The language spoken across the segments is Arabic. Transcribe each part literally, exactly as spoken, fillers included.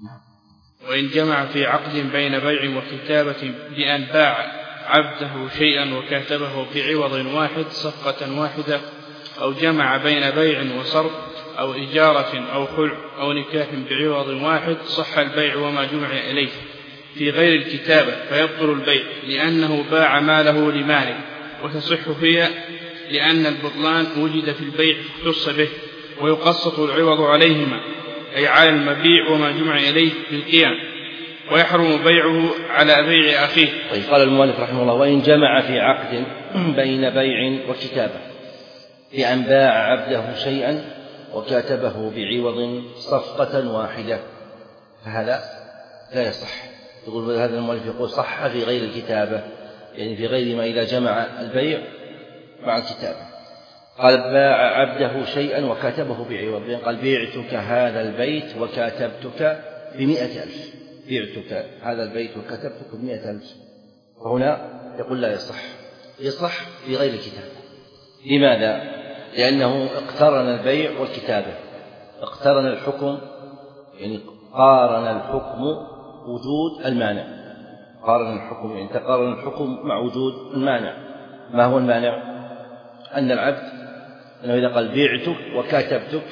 وإن جمع في عقد بين بيع وكتابة بأن باع عبده شيئا وكاتبه بعوض واحد صفقة واحدة، أو جمع بين بيع وصرف أو إجارة أو خلع أو نكاح بعوض واحد، صح البيع وما جمع إليه في غير الكتابة فيبطل البيع لأنه باع ماله لماله، وتصح هي لأن البطلان وجد في البيع فاختص به، ويقسط العوض عليهما أي على المبيع وما جمع إليه بالقيام، ويحرم بيعه على بيع أخيه. طيب، قال المؤلف رحمه الله: وإن جمع في عقد بين بيع وكتابة بأن باع عبده شيئا وكاتبه بعوض صفقة واحدة فهذا لا يصح. يقول هذا المؤلف يقول صح في غير الكتابة، يعني في غير ما إذا جمع البيع مع الكتابة. قال: باع عبده شيئا وكاتبه بعوض، قال: بعتك هذا البيت وكاتبتك بمئة ألف، بعتك هذا البيت وكتبتك بمئة ألف، فهنا يقول لا يصح. يصح في غير الكتابة. لماذا؟ لأنه اقترن البيع والكتابة، اقترن الحكم، يعني قارن الحكم وجود المانع، قارن الحكم يعني تقارن الحكم مع وجود المانع. ما هو المانع؟ أن العبد أنه إذا قال بعتك وكاتبتك،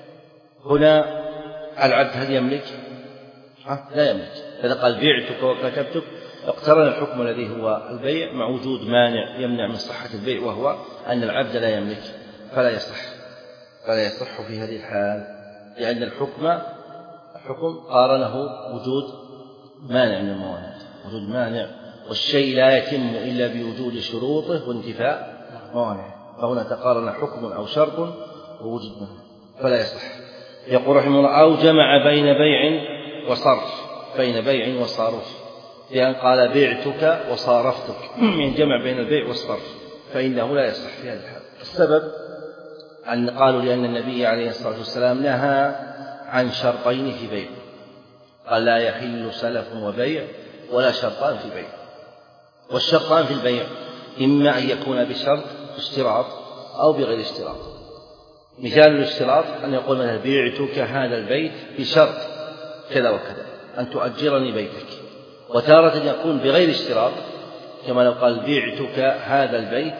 هنا العبد هل يملك؟ لا يملك. إذا قال بعتك وكاتبتك اقترن الحكم الذي هو البيع مع وجود مانع يمنع من صحة البيع، وهو أن العبد لا يملك، فلا يصح فلا يصح في هذه الحال، لأن الحكم الحكم قارنه وجود مانع من الموانع، وجود مانع، والشيء لا يتم إلا بوجود شروطه وانتفاء موانعه، فهنا تقارن حكم أو شرط ووجود مانع فلا يصح. يقول رحمه الله: أو جمع بين بيع وصرف، بين بيع وصرف، لأن قال بعتك وصارفتك، من جمع بين البيع والصرف، فإنه لا يصح في هذا الحال. السبب أن قالوا لأن النبي عليه الصلاة والسلام نهى عن شرطين في بيع، قال: لا يحل سلف وبيع ولا شرطان في بيع. والشرطان في البيع إما أن يكون بشرط اشتراط أو بغير اشتراط. مثال الاشتراط أن يقول مثلا: بعتك هذا البيت بشرط كذا وكذا أن تؤجرني بيتك. وتارة يكون بغير اشتراط، كما لو قال: بعتك هذا البيت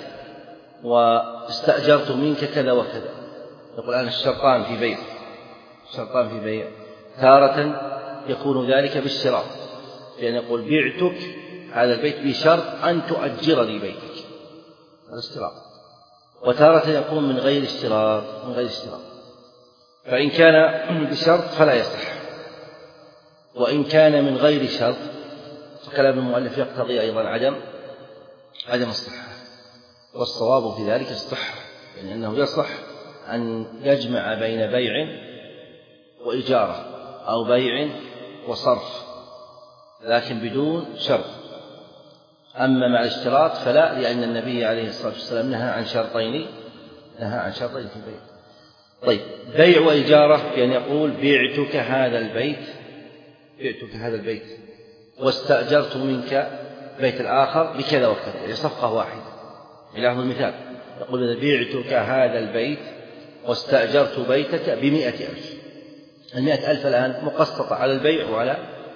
واستأجرت منك كذا وكذا، يقول أنا الشرطان في بيع، الشرطان في بيع. تارة يكون ذلك بالشراط، لأن يقول: بعتك هذا البيت بشرط أن تؤجرني بيتك، هذا اشتراط. وتارة يكون من غير اشتراط، من غير اشتراط. فإن كان بشرط فلا يصح، وإن كان من غير شرط فكلام المؤلف يقتضي أيضا عدم عدم الصحة، والصواب في ذلك الصحة، يعني أنه يصح أن يجمع بين بيع وإجارة أو بيع وصرف، لكن بدون شرط. أما مع الاشتراط فلا، لأن النبي عليه الصلاة والسلام نهى عن شرطين نهى عن شرطين في البيع. طيب، بيع وإجارة بأن يقول: بعتك هذا البيت بعتك هذا البيت واستأجرت منك بيت الآخر بكذا وكذا، يعني صفقة واحدة. إلى المثال يقول: بعتك هذا البيت واستأجرت بيتك بمئة ألف. المئة ألف الآن مقسطة على البيع وعلى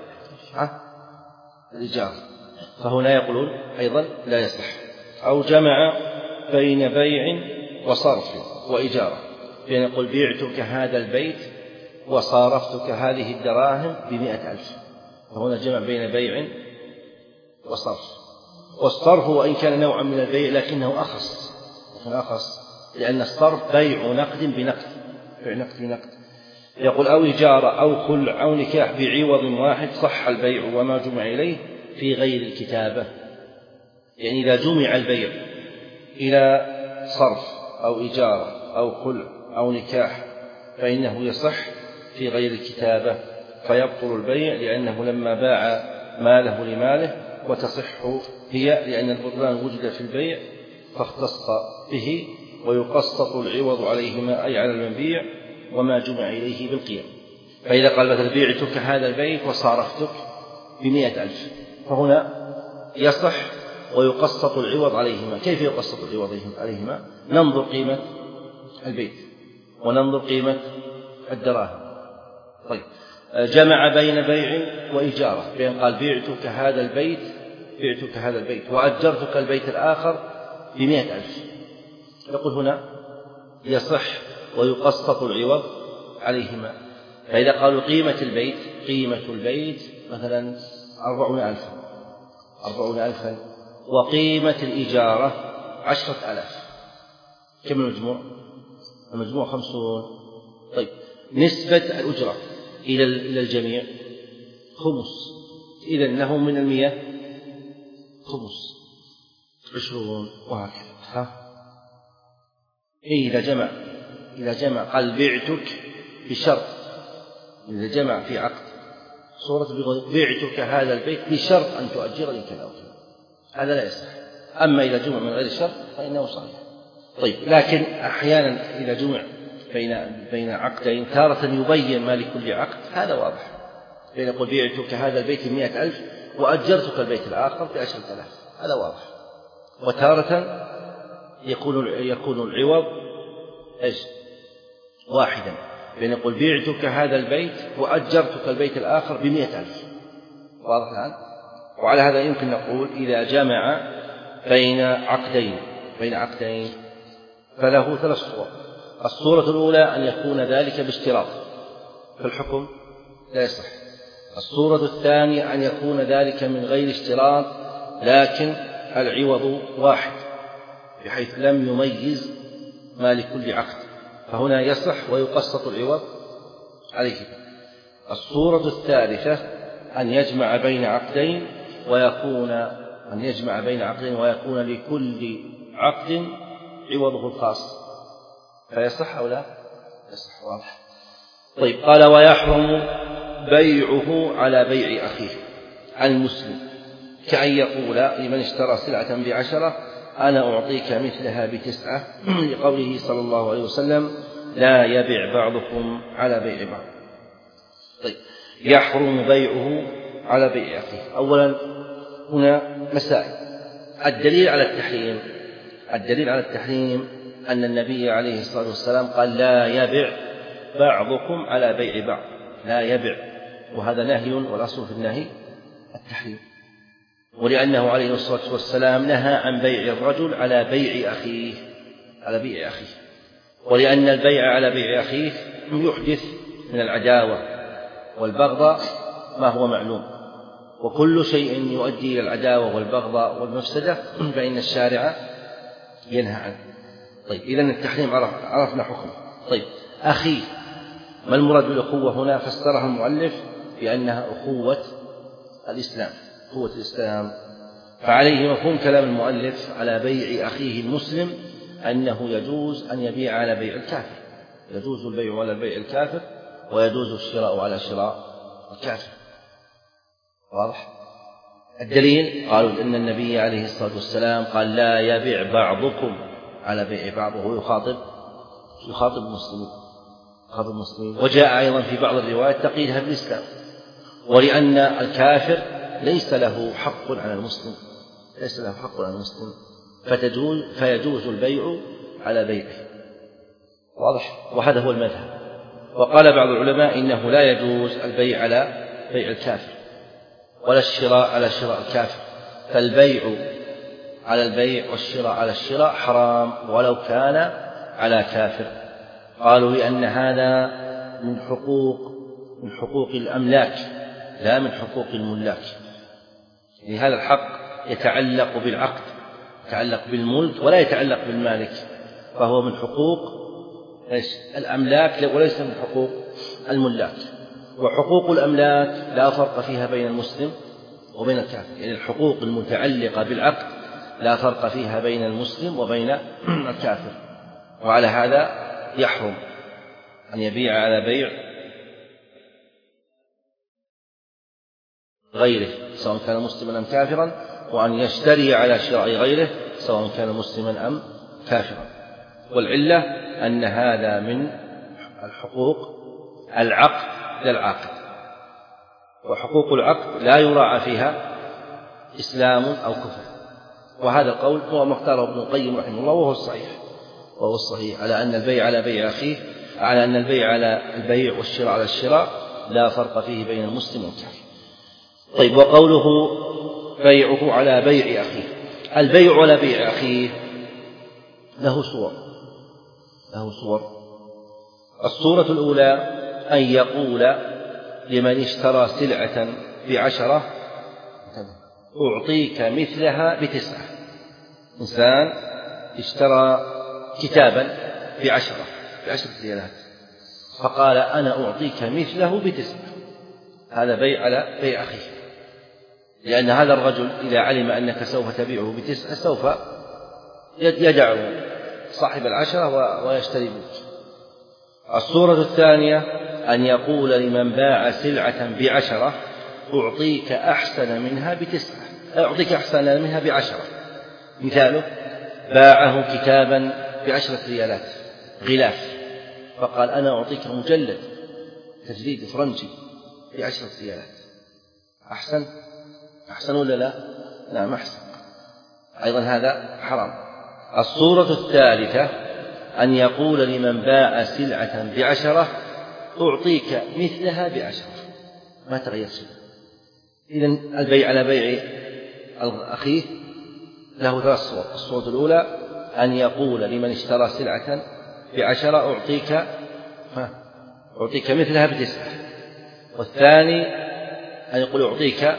الإيجار، فهنا يقولون أيضا لا يصح. أو جمع بين بيع وصرف وإجارة، بأن يقول: بعتك هذا البيت وصارفتك هذه الدراهم بمئة ألف، فهنا جمع بين بيع وصرف. والصرف وإن كان نوعا من البيع لكنه أخص، أخص لأن الصرف بيع نقد بنقد، بيع نقد بنقد. يقول: أو إجارة أو خلع أو نكاح بعوض واحد، صح البيع وما جمع إليه في غير الكتابة. يعني إذا جمع البيع إلى صرف أو إجارة أو خلع أو نكاح فإنه يصح في غير الكتابة، فيبطل البيع لأنه لما باع ماله لماله، وتصح هي لأن البطلان وجد في البيع فاختص به، ويقسط العوض عليهما أي على المبيع وما جمع إليه بالقيم. فإذا قال مثلا: بعتك هذا البيت وصارفتك بمئة ألف، فهنا يصح ويقسط العوض عليهما. كيف يقسط العوض عليهما؟ ننظر قيمة البيت وننظر قيمة الدراهم. طيب جمع بين بيع وإجارة، بين قال بعتك هذا البيت بعتك هذا البيت وأجرتك البيت الآخر بمئة ألف، يقول هنا يصح ويقسط العوض عليهما. فإذا قالوا قيمة البيت قيمة البيت مثلا أربعون ألفا أربعون ألفا وقيمة الإجارة عشرة آلاف، كم المجموع؟ المجموع خمسون. طيب نسبة الأجرة إلى إلى الجميع خمس، إذن له من المئة خمس عشرون وهكذا. ها إذا جمع إذا جمع قال بعتك بشرط، إذا جمع في عقد صورة بعتك هذا البيت بشرط أن تؤجرني كذا وكذا، هذا لا يصح. أما إذا جمع من غير شرط فإنه صحيح. طيب لكن أحيانا إذا جمع بين بين عقدين تارة يبين ما لكل عقد، هذا واضح، بين يقول بعتك هذا البيت بمئة ألف وأجرتك البيت الآخر بعشرة آلاف، هذا واضح. وتارة يكون يكون العوض إيش واحدا، بين يقول بعتك هذا البيت وأجرتك البيت الآخر بمئة ألف، واضح الآن. وعلى هذا يمكن نقول إذا جمع بين عقدين بين عقدين فله ثلاث صور. الصورة الأولى أن يكون ذلك باشتراط، فالحكم لا يصح. الصورة الثانية أن يكون ذلك من غير اشتراط لكن العوض واحد بحيث لم يميز ما لكل عقد، فهنا يصح ويقسط العوض عليه. الصورة الثالثة أن يجمع بين عقدين ويكون أن يجمع بين عقدين ويكون لكل عقد عوضه الخاص، فيصح أو لا يصح؟ واضح. طيب قال ويحرم بيعه على بيع أخيه المسلم، كأن يقول لمن اشترى سلعة بعشرة أنا أعطيك مثلها بتسعة، لقوله صلى الله عليه وسلم لا يبع بعضكم على بيع بعض. طيب يحرم بيعه على بيع أخيه. أولا هنا مسائل. الدليل على التحريم الدليل على التحريم أن النبي عليه الصلاة والسلام قال لا يبع بعضكم على بيع بعض، لا يبع، وهذا نهي والأصل في النهي التحريم. ولأنه عليه الصلاة والسلام نهى عن بيع الرجل على بيع أخيه على بيع أخيه ولأن البيع على بيع أخيه يحدث من العداوة والبغضاء ما هو معلوم، وكل شيء يؤدي إلى العداوة والبغضاء والمفسدة فإن الشارع ينهى عنه. طيب إذن التحريم عرف عرفنا حكمه. طيب أخيه، ما المراد بالأخوة هنا؟ فسرها المؤلف بأنها أخوة الإسلام أخوة الإسلام فعليه مفهوم كلام المؤلف على بيع أخيه المسلم أنه يجوز أن يبيع على بيع الكافر، يجوز البيع على بيع الكافر ويجوز الشراء على شراء الكافر. واضح؟ الدليل قالوا إن النبي عليه الصلاة والسلام قال لا يبيع بعضكم على بيع بعض، وهو يخاطب يخاطب المسلمين يخاطب المسلمين وجاء أيضا في بعض الروايات تقييدها بالإسلام، ولأن الكافر ليس له حق على المسلم ليس له حق على المسلم فتجوز فيجوز البيع على بيعه. واضح؟ وهذا هو المذهب. وقال بعض العلماء إنه لا يجوز البيع على بيع الكافر ولا الشراء على شراء الكافر، فالبيع على البيع والشراء على الشراء حرام ولو كان على كافر. قالوا لأن هذا من حقوق من حقوق الأملاك لا من حقوق الملاك، يعني هذا الحق يتعلق بالعقد يتعلق بالملك ولا يتعلق بالمالك، فهو من حقوق الأملاك وليس من حقوق الملاك. وحقوق الأملاك لا فرق فيها بين المسلم وبين الكافر، يعني الحقوق المتعلقة بالعقد لا فرق فيها بين المسلم وبين الكافر. وعلى هذا يحرم أن يبيع على بيع غيره سواء كان مسلما أم كافرا، وأن يشتري على شراء غيره سواء كان مسلما أم كافرا. والعلة أن هذا من الحقوق العقد للعاقد، وحقوق العقد لا يراعى فيها إسلام أو كفر، وهذا القول هو مختاره ابن القيم رحمه الله وهو الصحيح وهو الصحيح على أن البيع على بيع أخيه على أن البيع على البيع والشراء على الشراء لا فرق فيه بين المسلم والكافر. طيب، وقوله بيعه على بيع أخيه، البيع على بيع أخيه له صور له صور الصورة الأولى أن يقول لمن اشترى سلعة بعشرة أعطيك مثلها بتسعة. إنسان اشترى كتابا بعشرة بعشرة ريالات فقال أنا أعطيك مثله بتسعة، هذا بيع على بيع أخيه، لأن هذا الرجل إذا علم أنك سوف تبيعه بتسعة سوف يدع صاحب العشرة ويشتري منك. الصورة الثانية أن يقول لمن باع سلعة بعشرة أعطيك أحسن منها بتسعة أعطيك أحسن منها بعشرة. مثاله باعه كتابا بعشرة ريالات غلاف فقال أنا أعطيك مجلد تجريد فرنسي بعشرة ريالات. أحسن أحسن ولا لا؟ نعم أحسن. أيضا هذا حرام. الصورة الثالثة أن يقول لمن باع سلعة بعشرة أعطيك مثلها بعشرة، ما تغير شيء. إذن البيع على بيع أخيه له ثلاث صور. الصورة الأولى أن يقول لمن اشترى سلعة بعشرة أعطيك أعطيك مثلها بتسعة، والثاني أن يقول أعطيك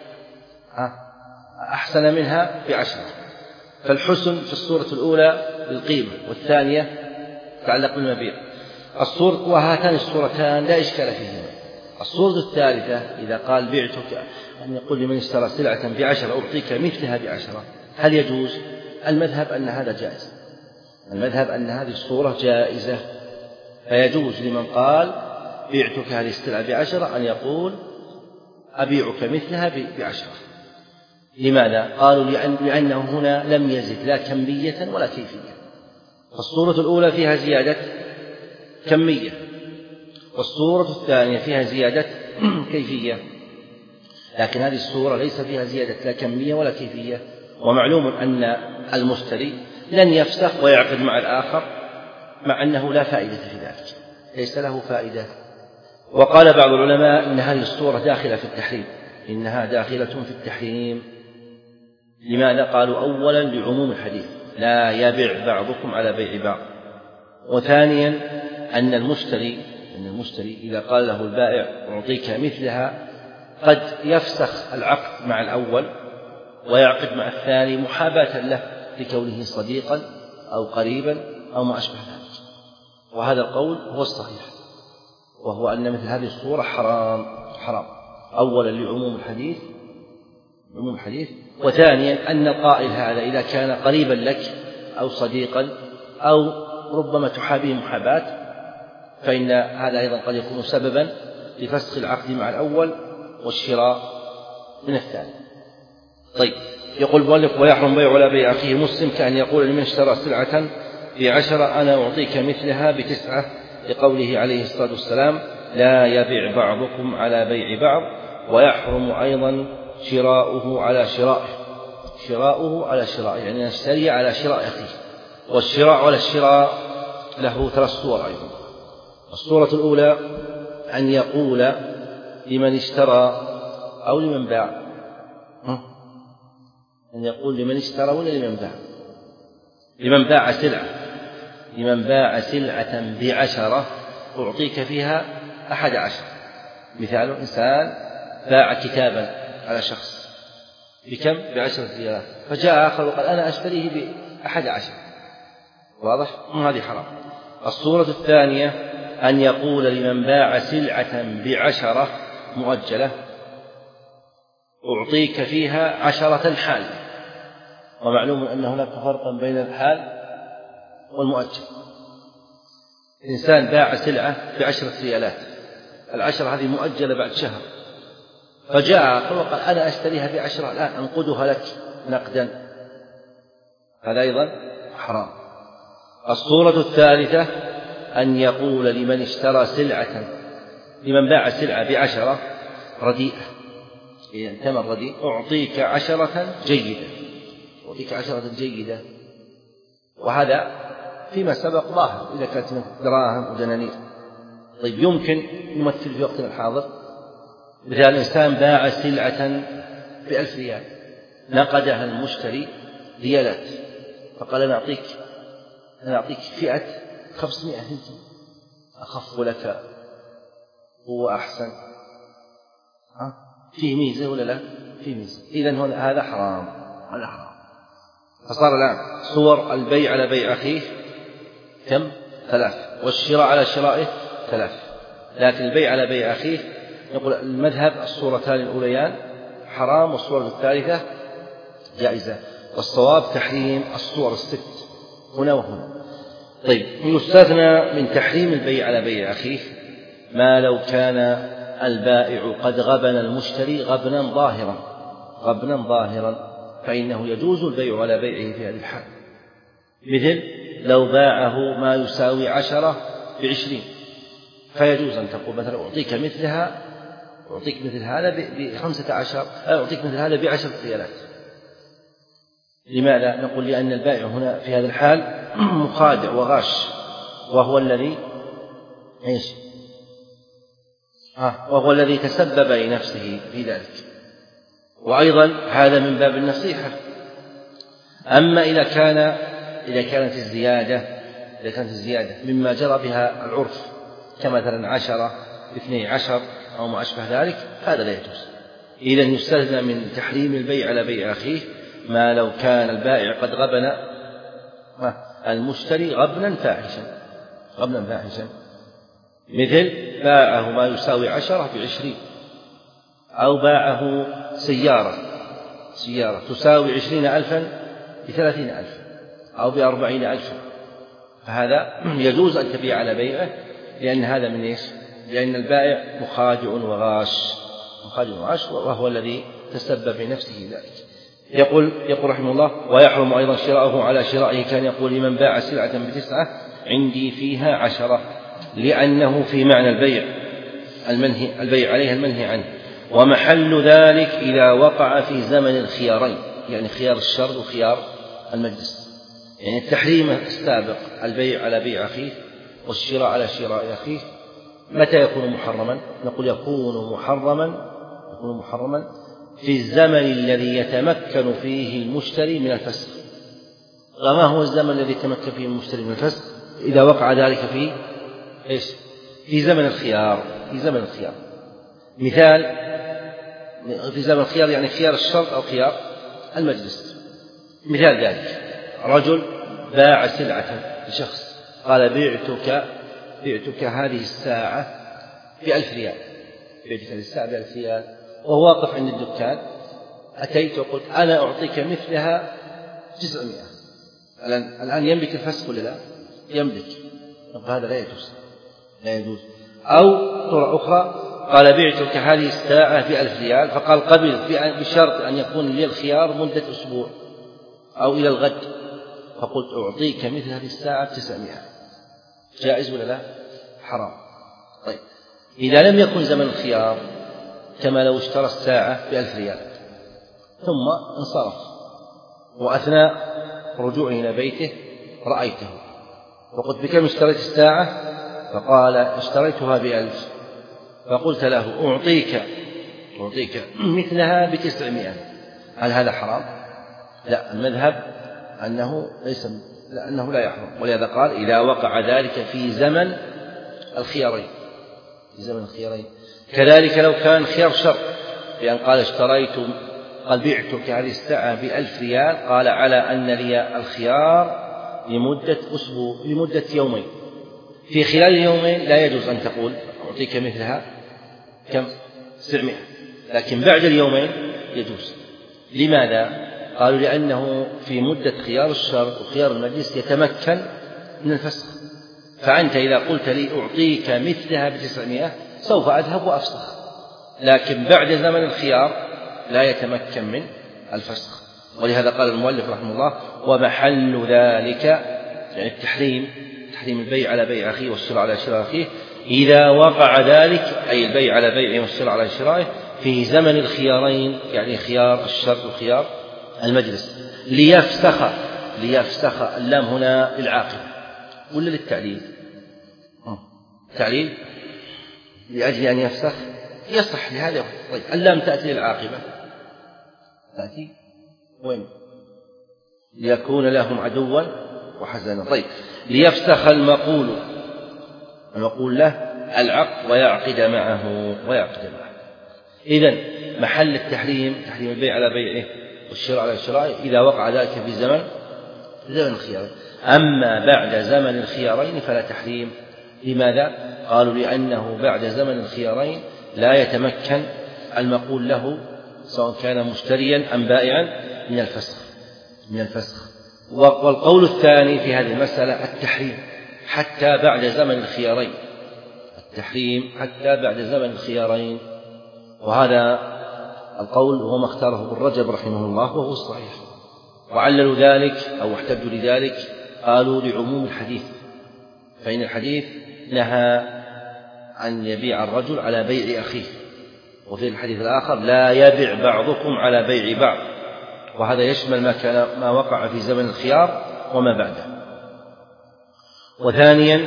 أحسن منها بعشرة. فالحسن في الصورة الأولى بالقيمة والثانية تعلق بالمبيع. الصورة وهاتان الصورتان لا إشكال فيهما. الصورة الثالثة إذا قال بعتك أن يقول لمن اشترى سلعة بعشرة أعطيك مثلها بعشرة، هل يجوز؟ المذهب أن هذا جائز، المذهب أن هذه الصورة جائزة، فيجوز لمن قال بعتك هذه السلعة بعشرة أن يقول أبيعك مثلها بعشرة. لماذا؟ قالوا لأن لأنه هنا لم يزد لا كمية ولا كيفية. فالصورة الأولى فيها زيادة كمية، والصورة الثانية فيها زيادة كيفية، لكن هذه الصورة ليس فيها زيادة لا كمية ولا كيفية. ومعلوم أن المشتري لن يفسخ ويعقد مع الآخر مع أنه لا فائدة في ذلك، ليس له فائدة. وقال بعض العلماء إن هذه الصورة داخلة في التحريم، إنها داخلة في التحريم. لماذا؟ قالوا أولا لعموم الحديث لا يبيع بعضكم على بيع بعض، وثانيا أن المشتري أن المشتري إذا قال له البائع أعطيك مثلها قد يفسخ العقد مع الأول ويعقد مع الثاني محاباة له لكونه صديقا أو قريبا أو ما أشبه ذلك. وهذا القول هو الصحيح، وهو أن مثل هذه الصورة حرام حرام أولا لعموم الحديث عموم الحديث وثانيا أن القائل هذا إذا كان قريبا لك أو صديقا أو ربما تحابيه محاباة فإن هذا أيضا قد يكون سببا لفسخ العقد مع الأول والشراء من الثاني. طيب، يقول المؤلف ويحرم بيع ولا بيع أخيه مسلم كأن يقول لمن اشترى سلعة بعشرة أنا أعطيك مثلها بتسعة، لقوله عليه الصلاة والسلام لا يبيع بعضكم على بيع بعض. ويحرم أيضا شراؤه على شرائه شراؤه على شرائه يعني نشتري على شراء أخيه. والشراء على الشراء له ثلاث صور أيضا. الصورة الأولى أن يقول لمن اشترى أو لمن باع أن يقول لمن اشترى ولا لمن باع لمن باع سلعة لمن باع سلعة بعشرة أعطيك فيها أحد عشر. مثال إنسان باع كتابا على شخص بكم؟ بعشرة ريالات، فجاء آخر وقال أنا أشتريه بأحد عشر. واضح؟ هذه حرام. الصورة الثانية أن يقول لمن باع سلعة بعشرة مؤجلة أعطيك فيها عشرة حال، ومعلوم أن هناك فرقا بين الحال والمؤجل. إنسان باع سلعة بعشرة ريالات، العشرة هذه مؤجلة بعد شهر، فجاء آخر وقال أنا أشتريها بعشرة الآن أنقدها لك نقدا، هذا أيضا حرام. الصورة الثالثة أن يقول لمن اشترى سلعة لمن باع سلعة بعشرة رديئة، إذا ثمن رديء أعطيك عشرة جيدة أعطيك عشرة جيدة، وهذا فيما سبق ظاهر إذا كانت دراهم ودنانير. طيب يمكن نمثل في وقتنا الحاضر، مثال إنسان باع سلعة بألف ريال، نقدها المشتري ريالات، فقال أنا أعطيك أنا أعطيك فئة خمسمائة هنتي، أخف لك وأحسن، فيه ميزة ولا لا؟ فيه ميزة. إذن هذا حرام، هذا حرام. فصار الآن صور البيع على بيع أخيه كم؟ ثلاث، والشراء على شرائه ثلاث. لكن البيع على بيع أخيه يقول المذهب الصورتان الأوليان حرام، والصورة الثالثة جائزة، والصواب تحريم الصور الست هنا وهنا. طيب يستثنى من تحريم البيع على بيع أخيه ما لو كان البائع قد غبن المشتري غبنا ظاهرا غبنا ظاهرا فإنه يجوز البيع على بيعه في هذه الحال، مثل لو باعه ما يساوي عشرة بعشرين، فيجوز أن تقول مثلا أعطيك مثلها أعطيك مثل هذا بخمسة عشر، أعطيك مثل هذا بعشرة ريالات. لماذا؟ نقول لأن البائع هنا في هذا الحال مخادع وغاش، وهو الذي إيش؟ آه وهو الذي تسبب لنفسه في ذلك، وأيضا هذا من باب النصيحة. أما إذا كان إذا كانت الزيادة إذا كانت الزيادة مما جرى بها العرف كمثلا عشرة باثني عشر أو ما أشبه ذلك، هذا لا يجوز. إذن يستثنى من تحريم البيع على بيع أخيه ما لو كان البائع قد غبن المشتري غبنا فاحشا غبنا فاحشا مثل باعه ما يساوي عشرة بعشرين، أو باعه سيارة سيارة تساوي عشرين ألفا بثلاثين ألف أو بأربعين ألفا، فهذا يجوز أن تبيع على بيعه، لأن هذا من إيش؟ لأن البائع مخادع وغاش مخادع وغاش وهو الذي تسبب في نفسه ذلك. يقول يقول رحمه الله: ويحرم أيضا شراؤه على شرائه. كان يقول: لمن باع سلعة بتسعة عندي فيها عشرة، لأنه في معنى البيع المنهي البيع عليها المنهي عنه. ومحل ذلك إذا وقع في زمن الخيارين، يعني خيار الشرط وخيار المجلس. يعني التحريم السابق البيع على بيع أخيه والشراء على شراء أخيه متى يكون محرما؟ نقول يكون محرما يكون محرما في الزمن الذي يتمكن فيه المشتري من الفسخ. وما هو الزمن الذي يتمكن فيه المشتري من الفسخ؟ إذا وقع ذلك في إيش؟ في زمن الخيار في زمن الخيار مثال في زمن الخيار يعني خيار الشرط أو خيار المجلس. مثال ذلك: رجل باع سلعة لشخص، قال: بعتك بعتك هذه الساعة بألف ريال بعتك هذه الساعة بألف ريال، وهو واقف عند الدكان. أتيت وقلت: أنا أعطيك مثلها تسعمائة. الآن الآن يملك الفسخ ولا لا؟ يملك. هذا لا يجوز لا يجوز. أو طرق أخرى: قال: بعتك هذه الساعة بألف ريال، فقال: قبل بشرط أن يكون لي الخيار مدة أسبوع أو إلى الغد، فقلت: أعطيك مثل هذه الساعة بتسعمائة. جائز ولا لا؟ حرام. طيب إذا لم يكن زمن الخيار، كما لو اشترى الساعة بألف ريال ثم انصرف، وأثناء رجوعه إلى بيته رأيته وقلت: بكم اشتريت الساعة؟ فقال: اشتريتها بألف. فقلت له: أعطيك أعطيك مثلها بتسعمائة. هل هذا حرام؟ لا، المذهب أنه ليس لا أنه لا يحرم، ولهذا قال: إذا وقع ذلك في زمن الخيارين في زمن الخيارين. كذلك لو كان خيار شرط، بأن قال: اشتريت قال بعتك هذه الساعة بألف ريال، قال: على أن لي الخيار لمدة أسبوع لمدة يومين، في خلال اليومين لا يجوز أن تقول أعطيك مثلها كم؟ تسعمائة، لكن بعد اليومين يجوز. لماذا؟ قالوا: لأنه في مدة خيار الشرط وخيار المجلس يتمكن من الفسخ، فأنت إذا قلت لي أعطيك مثلها بتسعمائة سوف أذهب وأفسخ، لكن بعد زمن الخيار لا يتمكن من الفسخ. ولهذا قال المؤلف رحمه الله: ومحل ذلك يعني التحريم تحريم البيع على بيع أخيه والشراء على شراء أخيه إذا وقع ذلك، أي البيع على بيعه والشراء على شرائه، في زمن الخيارين، يعني خيار الشرط وخيار المجلس. ليفسخ ليفسخ اللام هنا للعاقل ولا للتعليل؟ تعليل لأجل أن يفسخ يصح لهذا. طيب اللام تأتي للعاقبة، تأتي وين؟ ليكون لهم عدوا وحزنا. طيب ليفسخ المقول، المقول له العقد ويعقد معه ويعقد معه. إذن محل التحريم تحريم البيع على بيعه والشراء على شرائه إذا وقع ذلك في زمن زمن الخيارين. أما بعد زمن الخيارين فلا تحريم. لماذا؟ قالوا لأنه بعد زمن الخيارين لا يتمكن المقول له سواء كان مشتريا أم بائعا من الفسخ من الفسخ والقول الثاني في هذه المسألة التحريم حتى بعد زمن الخيارين، التحريم حتى بعد زمن الخيارين. وهذا القول هو ما اختاره ابن رجب رحمه الله وهو الصحيح. وعللوا ذلك أو احتجوا لذلك قالوا لعموم الحديث، فإن الحديث نهى أن يبيع الرجل على بيع أخيه، وفي الحديث الآخر لا يبيع بعضكم على بيع بعض، وهذا يشمل ما كان ما وقع في زمن الخيار وما بعده. وثانيا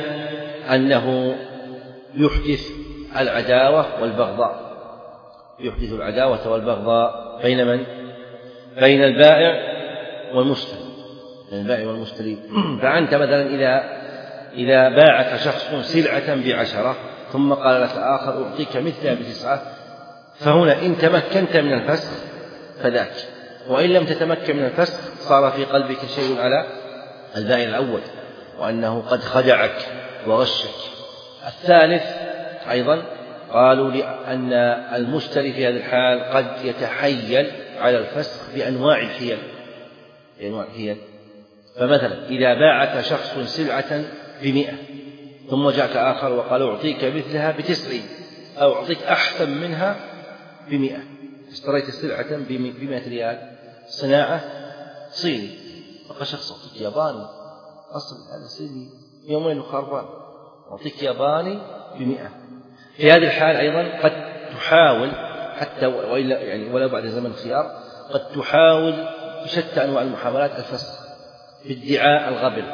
أنه يحدث العداوة والبغضاء، يحدث العداوة والبغضاء بين من؟ بين البائع والمشتري، بين البائع والمشتري. فأنت مثلا إذا إذا باعك شخص سلعة بعشرة ثم قال لك آخر أعطيك مثلها بتسعة، فهنا إن تمكنت من الفسخ فذاك، وإن لم تتمكن من الفسخ صار في قلبك شيء على البائع الأول وأنه قد خدعك وغشك. الثالث أيضا قالوا لأن المشتري في هذا الحال قد يتحيل على الفسخ بأنواع الحيل، بأنواع الحيل. فمثلا إذا باعك شخص سلعة بمئة ثم جاءك آخر وقال أعطيك مثلها بتسعين أو أعطيك أحسن منها بمئة، اشتريت سلعة بمئة ريال صناعة صيني، فقال شخص أعطيك ياباني أصل هذا صيني يومين وخربان، أعطيك ياباني بمئة. في هذه الحال أيضا قد تحاول حتى وإلا يعني ولو بعد زمن الخيار قد تحاول بشتى أنواع المحاولات الفسخ بادعاء الغبن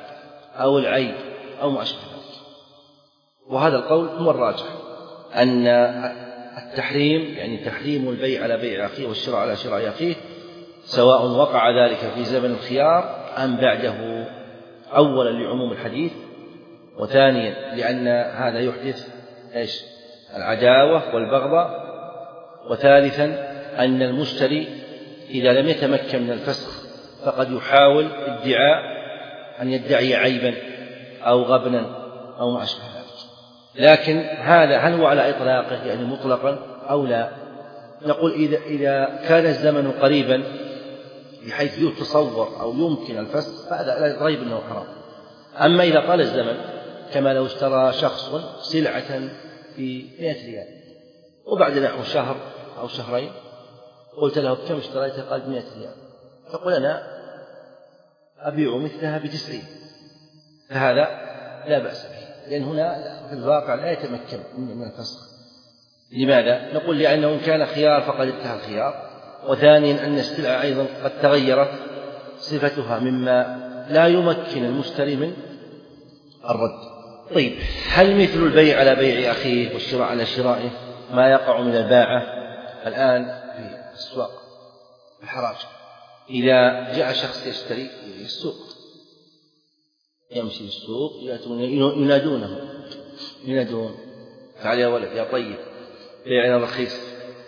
أو العيب أو ما أشبه ذلك. وهذا القول هو الراجح، أن التحريم يعني تحريم البيع على بيع أخيه والشراء على شراء أخيه سواء وقع ذلك في زمن الخيار أم بعده، أولا لعموم الحديث، وثانيا لأن هذا يحدث إيش؟ العداوة والبغضاء، وثالثا أن المشتري إذا لم يتمكن من الفسخ فقد يحاول ادعاء أن يدعي عيبا أو غبنا أو ما أشبه ذلك. لكن هذا هل هو على إطلاقه يعني مطلقا أو لا؟ نقول إذا, إذا كان الزمن قريبا بحيث يتصور أو يمكن الفسخ فهذا لا ريب أنه حرام. أما إذا قال الزمن كما لو اشترى شخص سلعة في مئة ريال وبعد نحو شهر أو شهرين قلت له بكم اشتريتها؟ قال بمئة ريال، فقل أنا أبيع مثلها بتسعين، فهذا لا بأس به، لأن هنا في الواقع لا يتمكن من الفسخ. لماذا؟ نقول لأنه إن كان خيار فقد انتهى الخيار، وثانيا أن السلعة أيضا قد تغيرت صفتها مما لا يمكن المشتري من الرد. طيب هل مثل البيع على بيع أخيه والشراء على شرائه ما يقع من الباعة الآن في الأسواق الحراج؟ إذا جاء شخص يشتري في السوق يمشي في السوق ينادونه ينادون تعال يا ولد يا طيب بيعنا رخيص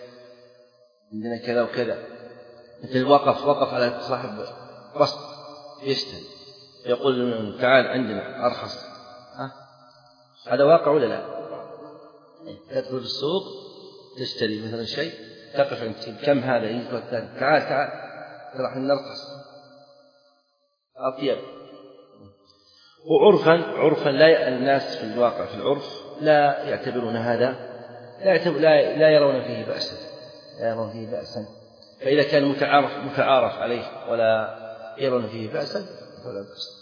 عندنا كذا وكذا، مثل وقف وقف على صاحب رصد يشتري يقول تعال عندنا أرخص. ها؟ هذا واقع ولا لا؟ تدخل السوق تشتري مثلا شيء تقف عند كم هذا يقول الثاني تعال تعال راح نرخص أطيب. وعرفا عرفا لا الناس في الواقع في العرف لا يعتبرون هذا لا, يعتبر لا, لا يرون فيه بأسا لا يرون فيه بأسا فإذا كان متعارف متعارف عليه ولا يرون فيه بأسا فلا بأس.